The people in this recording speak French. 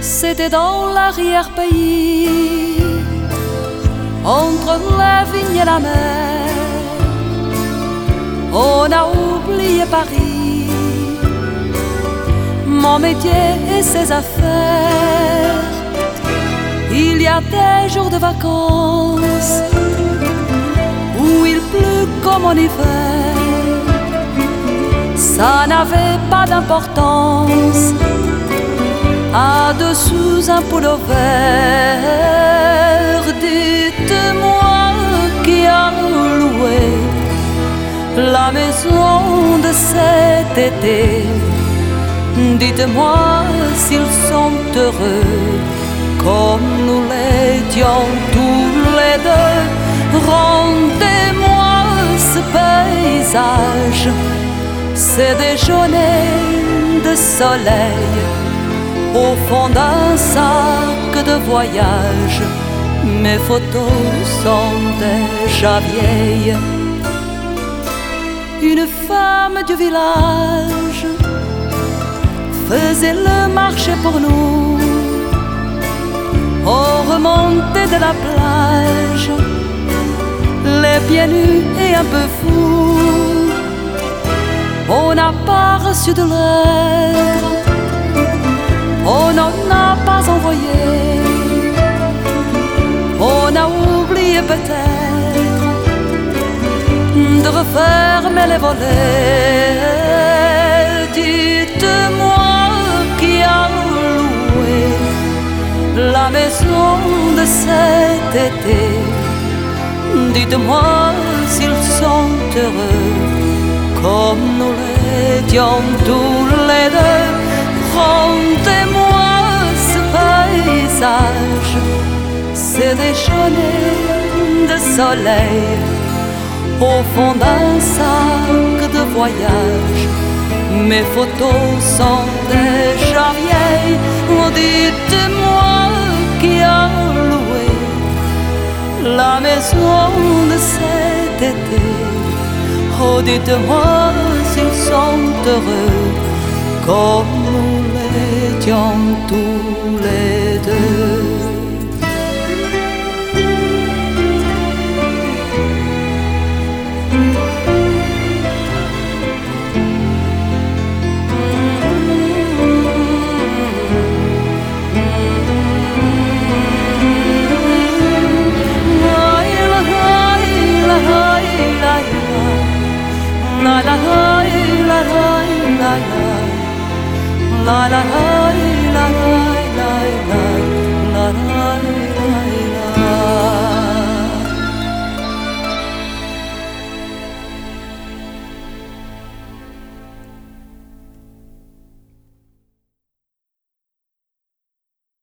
C'était dans l'arrière-pays, entre la vigne et la mer. On a oublié Paris, mon métier et ses affaires. Il y a des jours de vacances où il pleut comme en hiver. Ça n'avait pas d'importance, à dessous un pullover. Dites-moi qui a loué la maison de cet été. Dites-moi s'ils sont heureux comme nous l'étions tous les deux. Rendez-moi ce paysage, ces déjeuners de soleil au fond d'un sac de voyage. Mes photos sont déjà vieilles. Une femme du village faisait le marché pour nous. On remontait de la plage, les pieds nus et un peu fous. On n'a pas reçu de lettre, on n'en a pas envoyé. On a oublié peut-être de refermer les volets. Dites-moi qui a loué la maison de cet été. Dites-moi s'ils sont heureux comme nous l'étions tous les deux. Rendez-moi ce paysage, ces déjeuners de soleil au fond d'un sac de voyage. Mes photos sont déjà vieilles. Oh, dites-moi qui a loué la maison de cet été. Oh, dites-moi s'ils sont heureux comme nous l'étions tous les deux. La la la la la la la la la.